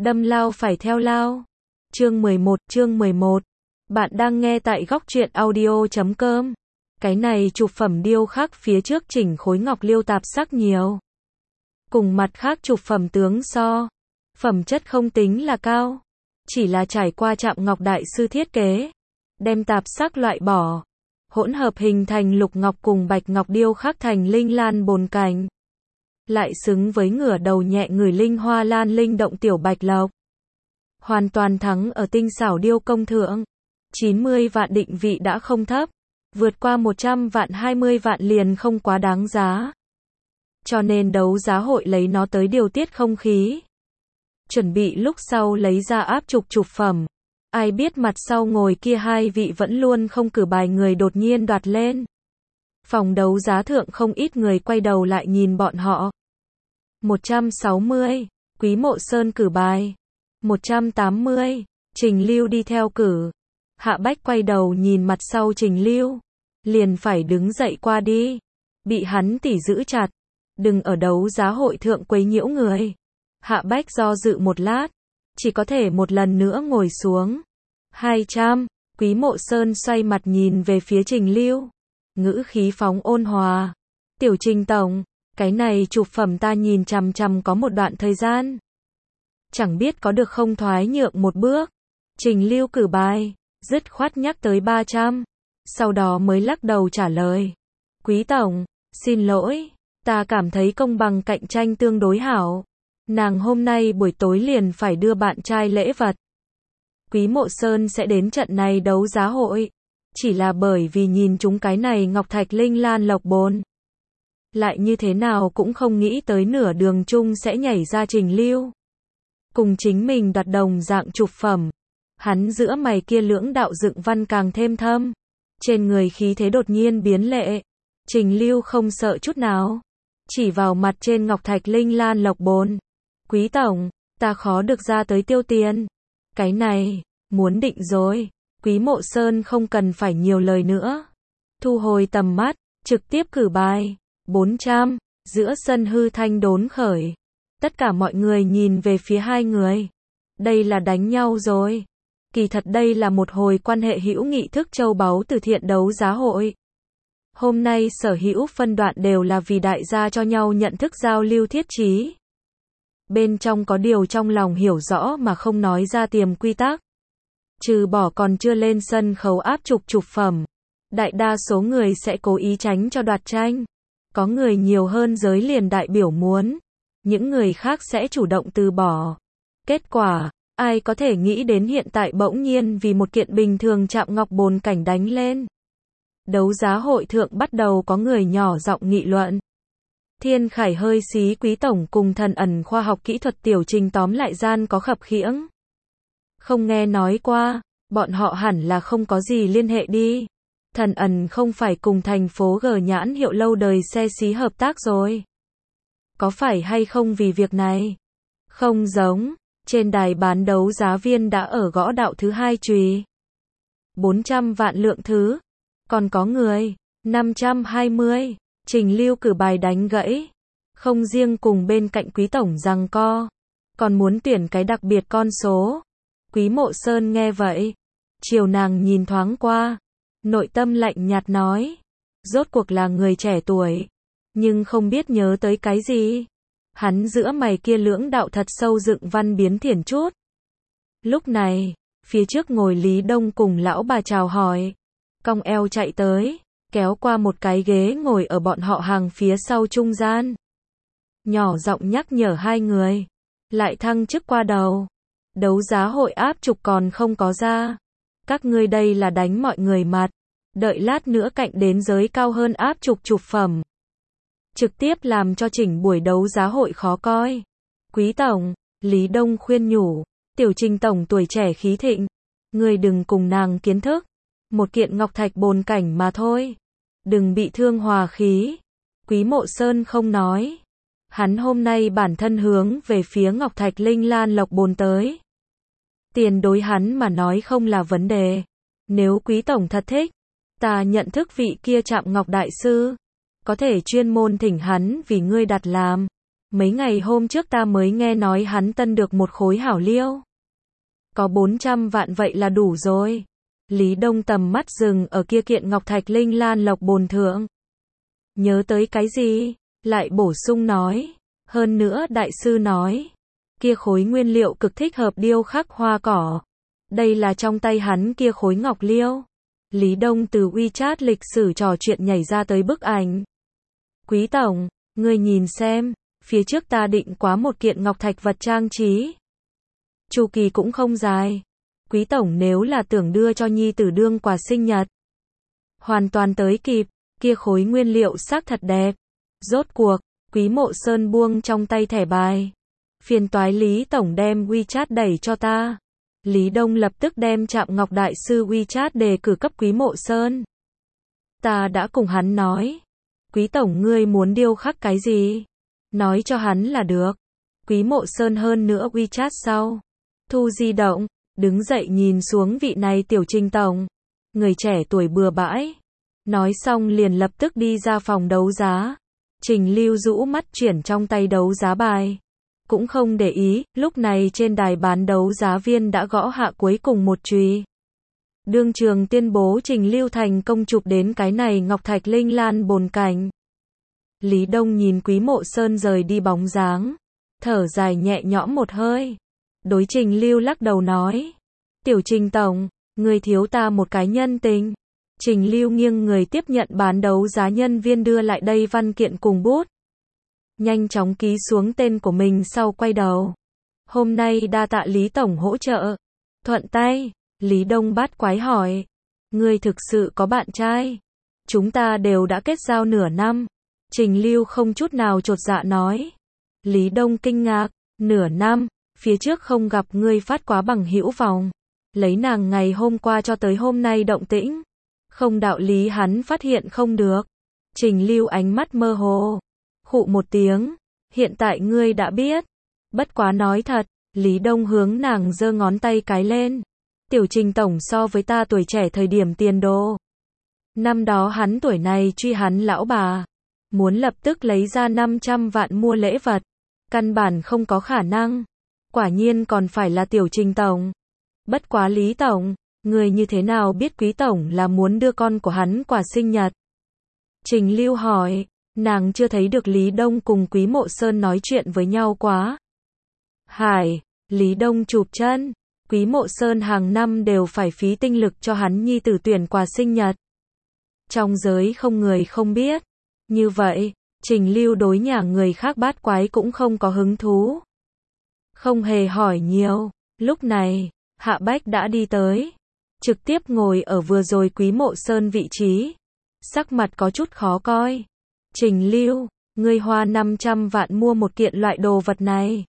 Đâm lao phải theo lao. Chương 11. Bạn đang nghe tại góc truyện audio.com. Cái này chụp phẩm điêu khắc phía trước chỉnh khối ngọc liêu tạp sắc nhiều. Cùng mặt khác chụp phẩm tướng so. Phẩm chất không tính là cao. Chỉ là trải qua Trạm Ngọc đại sư thiết kế. Đem tạp sắc loại bỏ. Hỗn hợp hình thành lục ngọc cùng bạch ngọc điêu khắc thành linh lan bồn cảnh. Lại xứng với ngửa đầu nhẹ người linh hoa lan linh động tiểu bạch lộc. Hoàn toàn thắng ở tinh xảo điêu công thượng. 90 vạn định vị đã không thấp. Vượt qua 100 vạn 20 vạn liền không quá đáng giá. Cho nên đấu giá hội lấy nó tới điều tiết không khí. Chuẩn bị lúc sau lấy ra áp chụp phẩm. Ai biết mặt sau ngồi kia hai vị vẫn luôn không cử bài người đột nhiên đoạt lên. Phòng đấu giá thượng không ít người quay đầu lại nhìn bọn họ. 160, Quý Mộ Sơn cử bài. 180, Trình Lưu đi theo cử. Hạ Bách quay đầu nhìn mặt sau Trình Lưu. Liền phải đứng dậy qua đi. Bị hắn tỉ giữ chặt. Đừng ở đấu giá hội thượng quấy nhiễu người. Hạ Bách do dự một lát. Chỉ có thể một lần nữa ngồi xuống. 200, Quý Mộ Sơn xoay mặt nhìn về phía Trình Lưu. Ngữ khí phóng ôn hòa. Tiểu Trình tổng, cái này chụp phẩm ta nhìn chằm chằm có một đoạn thời gian. Chẳng biết có được không thoái nhượng một bước. Trình Lưu cử bài, dứt khoát nhắc tới 300. Sau đó mới lắc đầu trả lời. Quý tổng, xin lỗi, ta cảm thấy công bằng cạnh tranh tương đối hảo. Nàng hôm nay buổi tối liền phải đưa bạn trai lễ vật. Quý Mộ Sơn sẽ đến trận này đấu giá hội. Chỉ là bởi vì nhìn chúng cái này ngọc thạch linh lan lộc bồn. Lại như thế nào cũng không nghĩ tới nửa đường chung sẽ nhảy ra Trình Lưu. Cùng chính mình đoạt đồng dạng chụp phẩm. Hắn giữa mày kia lưỡng đạo dựng văn càng thêm thâm. Trên người khí thế đột nhiên biến lệ. Trình Lưu không sợ chút nào. Chỉ vào mặt trên ngọc thạch linh lan lộc bồn. Quý tổng, ta khó được ra tới tiêu tiền. Cái này, muốn định rồi. Quý Mộ Sơn không cần phải nhiều lời nữa. Thu hồi tầm mắt, trực tiếp cử bài. 400, giữa sân hư thanh đốn khởi. Tất cả mọi người nhìn về phía hai người. Đây là đánh nhau rồi. Kỳ thật đây là một hồi quan hệ hữu nghị thức châu báu từ thiện đấu giá hội. Hôm nay sở hữu phân đoạn đều là vì đại gia cho nhau nhận thức giao lưu thiết chí. Bên trong có điều trong lòng hiểu rõ mà không nói ra tiềm quy tắc. Trừ bỏ còn chưa lên sân khấu áp chụp phẩm. Đại đa số người sẽ cố ý tránh cho đoạt tranh. Có người nhiều hơn giới liền đại biểu muốn. Những người khác sẽ chủ động từ bỏ. Kết quả, ai có thể nghĩ đến hiện tại bỗng nhiên vì một kiện bình thường Trạm Ngọc bồn cảnh đánh lên. Đấu giá hội thượng bắt đầu có người nhỏ giọng nghị luận. Thiên Khải hơi xí Quý tổng cùng Thần Ẩn khoa học kỹ thuật tiểu Trình tóm lại gian có khập khiễng. Không nghe nói qua, bọn họ hẳn là không có gì liên hệ đi. Thần Ẩn không phải cùng thành phố G nhãn hiệu lâu đời xe xí hợp tác rồi. Có phải hay không vì việc này? Không giống, trên đài bán đấu giá viên đã ở gõ đạo thứ hai chùy. 400 vạn lượng thứ. Còn có người, 520, Trình Lưu cử bài đánh gãy. Không riêng cùng bên cạnh Quý tổng giằng co, còn muốn tuyển cái đặc biệt con số. Quý Mộ Sơn nghe vậy, chiều nàng nhìn thoáng qua, nội tâm lạnh nhạt nói, rốt cuộc là người trẻ tuổi, nhưng không biết nhớ tới cái gì. Hắn giữa mày kia lưỡng đạo thật sâu dựng văn biến thiển chút. Lúc này, phía trước ngồi Lý Đông cùng lão bà chào hỏi, cong eo chạy tới, kéo qua một cái ghế ngồi ở bọn họ hàng phía sau trung gian. Nhỏ giọng nhắc nhở hai người, lại thăng chức qua đầu. Đấu giá hội áp chụp còn không có ra. Các ngươi đây là đánh mọi người mặt. Đợi lát nữa cạnh đến giới cao hơn áp chụp phẩm. Trực tiếp làm cho chỉnh buổi đấu giá hội khó coi. Quý tổng, Lý Đông khuyên nhủ, tiểu Trình tổng tuổi trẻ khí thịnh. Ngươi đừng cùng nàng kiến thức. Một kiện ngọc thạch bồn cảnh mà thôi. Đừng bị thương hòa khí. Quý Mộ Sơn không nói. Hắn hôm nay bản thân hướng về phía ngọc thạch linh lan lộc bồn tới. Tiền đối hắn mà nói không là vấn đề. Nếu Quý tổng thật thích, ta nhận thức vị kia Trạm Ngọc đại sư. Có thể chuyên môn thỉnh hắn vì ngươi đặt làm. Mấy ngày hôm trước ta mới nghe nói hắn tân được một khối hảo liêu. Có 400 vạn vậy là đủ rồi. Lý Đông tầm mắt dừng ở kia kiện ngọc thạch linh lan lộc bồn thượng. Nhớ tới cái gì? Lại bổ sung nói. Hơn nữa đại sư nói. Kia khối nguyên liệu cực thích hợp điêu khắc hoa cỏ. Đây là trong tay hắn kia khối ngọc liêu. Lý Đông từ WeChat lịch sử trò chuyện nhảy ra tới bức ảnh. Quý tổng, ngươi nhìn xem, phía trước ta định quá một kiện ngọc thạch vật trang trí. Chu kỳ cũng không dài. Quý tổng nếu là tưởng đưa cho nhi tử đương quà sinh nhật. Hoàn toàn tới kịp, kia khối nguyên liệu xác thật đẹp. Rốt cuộc, Quý Mộ Sơn buông trong tay thẻ bài. Phiền toái Lý tổng đem WeChat đẩy cho ta. Lý Đông lập tức đem Trạm Ngọc Đại sư WeChat đề cử cấp Quý Mộ Sơn. Ta đã cùng hắn nói. Quý tổng ngươi muốn điêu khắc cái gì? Nói cho hắn là được. Quý Mộ Sơn hơn nữa WeChat sau. Thu di động, đứng dậy nhìn xuống vị này tiểu Trình tổng. Người trẻ tuổi bừa bãi. Nói xong liền lập tức đi ra phòng đấu giá. Trình Lưu rũ mắt chuyển trong tay đấu giá bài. Cũng không để ý, lúc này trên đài bán đấu giá viên đã gõ hạ cuối cùng một chùy. Đương trường tuyên bố Trình Lưu thành công chụp đến cái này ngọc thạch linh lan bồn cảnh. Lý Đông nhìn Quý Mộ Sơn rời đi bóng dáng. Thở dài nhẹ nhõm một hơi. Đối Trình Lưu lắc đầu nói. Tiểu Trình tổng, người thiếu ta một cái nhân tình. Trình Lưu nghiêng người tiếp nhận bán đấu giá nhân viên đưa lại đây văn kiện cùng bút. Nhanh chóng ký xuống tên của mình sau quay đầu. Hôm nay đa tạ Lý tổng hỗ trợ. Thuận tay, Lý Đông bát quái hỏi. Ngươi thực sự có bạn trai? Chúng ta đều đã kết giao nửa năm. Trình Lưu không chút nào chột dạ nói. Lý Đông kinh ngạc, nửa năm, phía trước không gặp ngươi phát quá bằng hữu vòng. Lấy nàng ngày hôm qua cho tới hôm nay động tĩnh. Không đạo lý hắn phát hiện không được. Trình Lưu ánh mắt mơ hồ. Khụ một tiếng. Hiện tại ngươi đã biết. Bất quá nói thật. Lý Đông hướng nàng giơ ngón tay cái lên. Tiểu Trình tổng so với ta tuổi trẻ thời điểm tiền đồ. Năm đó hắn tuổi này truy hắn lão bà. Muốn lập tức lấy ra 500 vạn mua lễ vật. Căn bản không có khả năng. Quả nhiên còn phải là Tiểu Trình tổng. Bất quá Lý tổng. Người như thế nào biết Quý tổng là muốn đưa con của hắn quà sinh nhật? Trình Lưu hỏi. Nàng chưa thấy được Lý Đông cùng Quý Mộ Sơn nói chuyện với nhau quá. Hải, Lý Đông chụp chân. Quý Mộ Sơn hàng năm đều phải phí tinh lực cho hắn nhi tử tuyển quà sinh nhật. Trong giới không người không biết. Như vậy, Trình Lưu đối nhà người khác bát quái cũng không có hứng thú. Không hề hỏi nhiều. Lúc này, Hạ Bách đã đi tới. Trực tiếp ngồi ở vừa rồi Quý Mộ Sơn vị trí. Sắc mặt có chút khó coi. Trình Lưu, ngươi hoa 500 vạn mua một kiện loại đồ vật này.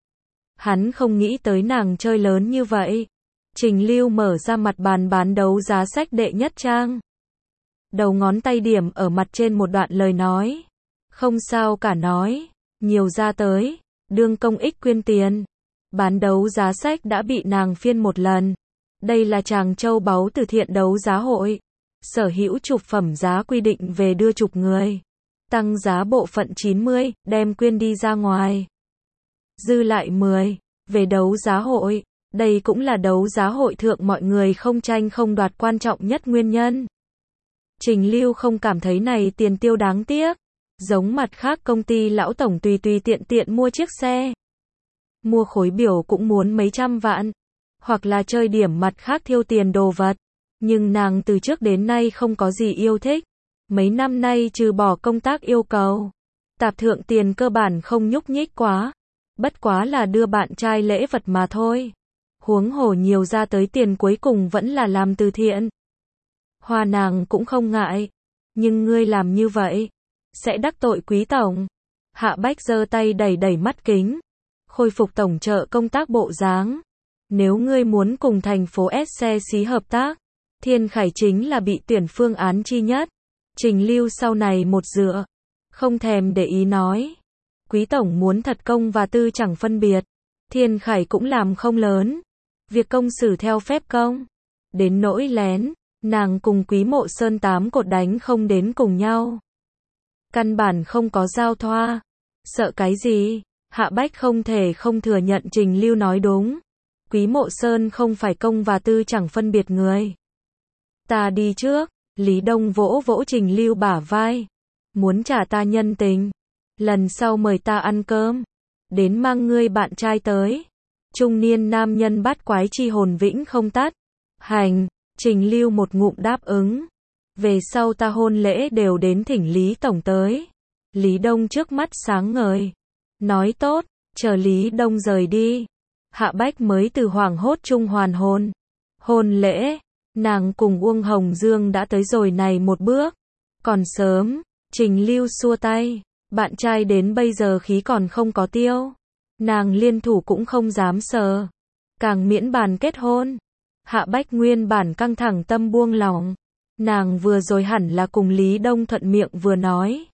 Hắn không nghĩ tới nàng chơi lớn như vậy. Trình Lưu mở ra mặt bàn bán đấu giá sách đệ nhất trang. Đầu ngón tay điểm ở mặt trên một đoạn lời nói. Không sao cả nói. Nhiều ra tới. Đương công ích quyên tiền. Bán đấu giá sách đã bị nàng phiên một lần. Đây là Tràng Châu báu từ thiện đấu giá hội. Sở hữu chụp phẩm giá quy định về đưa chụp người. Tăng giá bộ phận 90, đem quyên đi ra ngoài. Dư lại 10, về đấu giá hội. Đây cũng là đấu giá hội thượng mọi người không tranh không đoạt quan trọng nhất nguyên nhân. Trình Lưu không cảm thấy này tiền tiêu đáng tiếc. Giống mặt khác công ty lão tổng tùy tùy tiện tiện mua chiếc xe. Mua khối biểu cũng muốn mấy trăm vạn. Hoặc là chơi điểm mặt khác thiêu tiền đồ vật. Nhưng nàng từ trước đến nay không có gì yêu thích. Mấy năm nay trừ bỏ công tác yêu cầu. Tạp thượng tiền cơ bản không nhúc nhích quá. Bất quá là đưa bạn trai lễ vật mà thôi. Huống hồ nhiều ra tới tiền cuối cùng vẫn là làm từ thiện. Hoa nàng cũng không ngại. Nhưng ngươi làm như vậy. Sẽ đắc tội Quý tổng. Hạ Bách giơ tay đẩy đẩy mắt kính. Khôi phục tổng trợ công tác bộ dáng. Nếu ngươi muốn cùng thành phố S xe xí hợp tác. Thiên Khải chính là bị tuyển phương án chi nhất. Trình Lưu sau này một dựa. Không thèm để ý nói. Quý tổng muốn thật công và tư chẳng phân biệt. Thiên Khải cũng làm không lớn. Việc công xử theo phép công. Đến nỗi lén. Nàng cùng Quý Mộ Sơn 8 cột đánh không đến cùng nhau. Căn bản không có giao thoa. Sợ cái gì? Hạ Bách không thể không thừa nhận Trình Lưu nói đúng. Quý Mộ Sơn không phải công và tư chẳng phân biệt người. Ta đi trước. Lý Đông vỗ vỗ Trình Lưu bả vai. Muốn trả ta nhân tình. Lần sau mời ta ăn cơm. Đến mang ngươi bạn trai tới. Trung niên nam nhân bát quái chi hồn vĩnh không tắt. Hành. Trình Lưu một ngụm đáp ứng. Về sau ta hôn lễ đều đến thỉnh Lý Tổng tới. Lý Đông trước mắt sáng ngời. Nói tốt. Chờ Lý Đông rời đi. Hạ Bách mới từ hoảng hốt trung hoàn hồn. Hôn lễ. Nàng cùng Uông Hồng Dương đã tới rồi này một bước. Còn sớm. Trình Lưu xua tay. Bạn trai đến bây giờ khí còn không có tiêu. Nàng liên thủ cũng không dám sờ. Càng miễn bàn kết hôn. Hạ Bách nguyên bản căng thẳng tâm buông lỏng. Nàng vừa rồi hẳn là cùng Lý Đông thuận miệng vừa nói.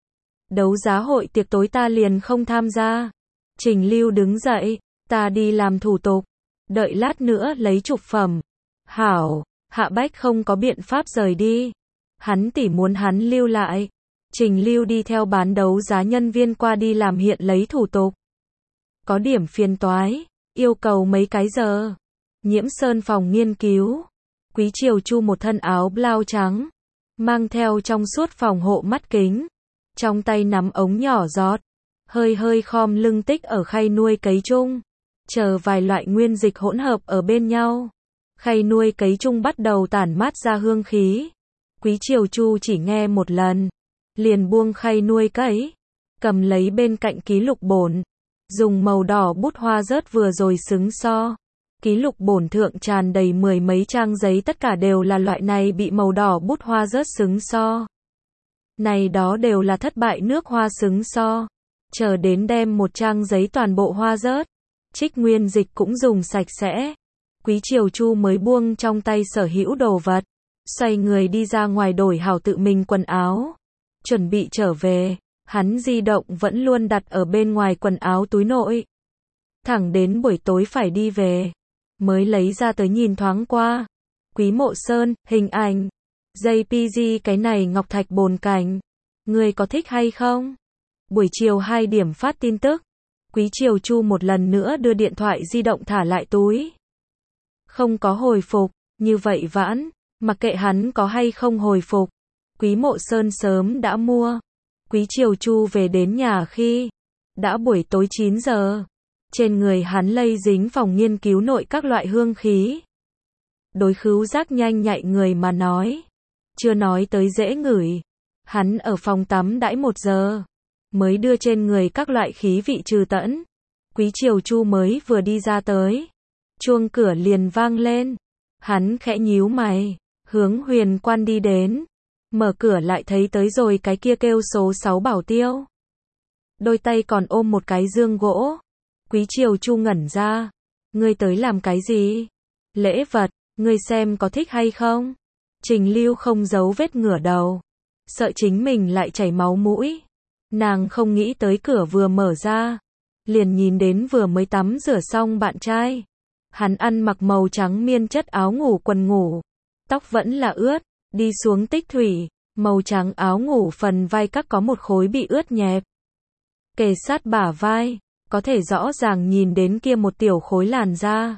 Đấu giá hội tiệc tối ta liền không tham gia. Trình Lưu đứng dậy. Ta đi làm thủ tục. Đợi lát nữa lấy chụp phẩm. Hảo. Hạ Bách không có biện pháp rời đi. Hắn tỉ muốn hắn lưu lại. Trình Lưu đi theo bán đấu giá nhân viên qua đi làm hiện lấy thủ tục. Có điểm phiền toái. Yêu cầu mấy cái giờ. Nhiễm Sơn phòng nghiên cứu. Quý Triều Chu một thân áo blau trắng. Mang theo trong suốt phòng hộ mắt kính. Trong tay nắm ống nhỏ giọt. Hơi hơi khom lưng tích ở khay nuôi cấy chung. Chờ vài loại nguyên dịch hỗn hợp ở bên nhau. Khay nuôi cấy chung bắt đầu tản mát ra hương khí. Quý Triều Chu chỉ nghe một lần. Liền buông khay nuôi cấy. Cầm lấy bên cạnh ký lục bổn. Dùng màu đỏ bút hoa rớt vừa rồi xứng so. Ký lục bổn thượng tràn đầy mười mấy trang giấy, tất cả đều là loại này bị màu đỏ bút hoa rớt xứng so. Này đó đều là thất bại nước hoa xứng so. Chờ đến đem một trang giấy toàn bộ hoa rớt. Trích nguyên dịch cũng dùng sạch sẽ. Quý Triều Chu mới buông trong tay sở hữu đồ vật. Xoay người đi ra ngoài đổi hảo tự mình quần áo. Chuẩn bị trở về. Hắn di động vẫn luôn đặt ở bên ngoài quần áo túi nội. Thẳng đến buổi tối phải đi về. Mới lấy ra tới nhìn thoáng qua. Quý Mộ Sơn, hình ảnh. JPG cái này ngọc thạch bồn cảnh. Người có thích hay không? Buổi chiều 2 điểm phát tin tức. Quý Triều Chu một lần nữa đưa điện thoại di động thả lại túi. Không có hồi phục, như vậy vãn, mặc kệ hắn có hay không hồi phục. Quý Mộ Sơn sớm đã mua. Quý Triều Chu về đến nhà khi đã buổi tối 9 giờ. Trên người hắn lây dính phòng nghiên cứu nội các loại hương khí. Đối khứu giác nhanh nhạy người mà nói. Chưa nói tới dễ ngửi. Hắn ở phòng tắm đãi 1 giờ. Mới đưa trên người các loại khí vị trừ tẫn. Quý Triều Chu mới vừa đi ra tới. Chuông cửa liền vang lên. Hắn khẽ nhíu mày. Hướng Huyền Quan đi đến. Mở cửa lại thấy tới rồi cái kia kêu số 6 bảo tiêu. Đôi tay còn ôm một cái dương gỗ. Quý Triều Chu ngẩn ra. Ngươi tới làm cái gì? Lễ vật, ngươi xem có thích hay không? Trình Lưu không giấu vết ngửa đầu. Sợ chính mình lại chảy máu mũi. Nàng không nghĩ tới cửa vừa mở ra. Liền nhìn đến vừa mới tắm rửa xong bạn trai. Hắn ăn mặc màu trắng miên chất áo ngủ quần ngủ. Tóc vẫn là ướt. Đi xuống tích thủy. Màu trắng áo ngủ phần vai các có một khối bị ướt nhẹp. Kề sát bả vai. Có thể rõ ràng nhìn đến kia một tiểu khối làn da.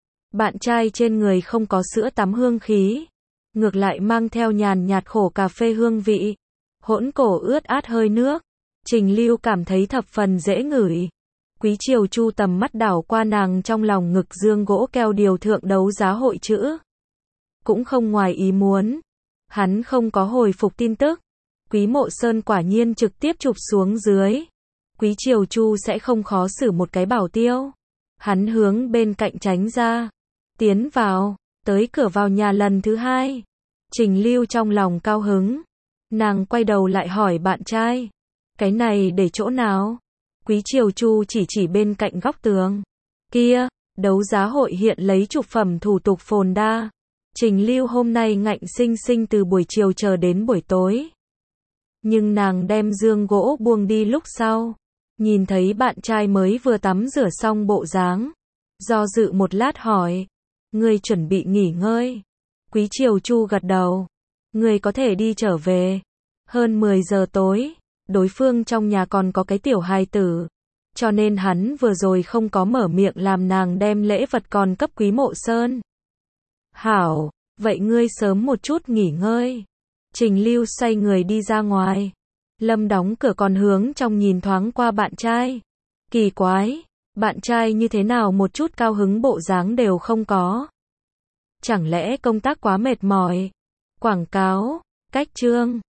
Bạn trai trên người không có sữa tắm hương khí. Ngược lại mang theo nhàn nhạt khổ cà phê hương vị. Hỗn cổ ướt át hơi nước. Trình Lưu cảm thấy thập phần dễ ngửi. Quý Triều Chu tầm mắt đảo qua nàng trong lòng ngực dương gỗ keo điều thượng đấu giá hội chữ. Cũng không ngoài ý muốn. Hắn không có hồi phục tin tức. Quý Mộ Sơn quả nhiên trực tiếp chụp xuống dưới. Quý Triều Chu sẽ không khó xử một cái bảo tiêu. Hắn hướng bên cạnh tránh ra. Tiến vào. Tới cửa vào nhà lần thứ 2. Trình Lưu trong lòng cao hứng. Nàng quay đầu lại hỏi bạn trai. Cái này để chỗ nào? Quý Triều Chu chỉ bên cạnh góc tường. Kia, đấu giá hội hiện lấy chụp phẩm thủ tục phồn đa. Trình Lưu hôm nay ngạnh sinh sinh từ buổi chiều chờ đến buổi tối. Nhưng nàng đem dương gỗ buông đi lúc sau. Nhìn thấy bạn trai mới vừa tắm rửa xong bộ dáng. Do dự một lát hỏi. Ngươi chuẩn bị nghỉ ngơi. Quý Triều Chu gật đầu. Ngươi có thể đi trở về. Hơn 10 giờ tối. đối phương trong nhà còn có cái tiểu hài tử. Cho nên hắn vừa rồi không có mở miệng làm nàng đem lễ vật còn cấp Quý Mộ Sơn. Hảo, vậy ngươi sớm một chút nghỉ ngơi. Trình Lưu xoay người đi ra ngoài. Lâm đóng cửa còn hướng trong nhìn thoáng qua bạn trai. Kỳ quái, bạn trai như thế nào một chút cao hứng bộ dáng đều không có. Chẳng lẽ công tác quá mệt mỏi? Quảng cáo, cách chương.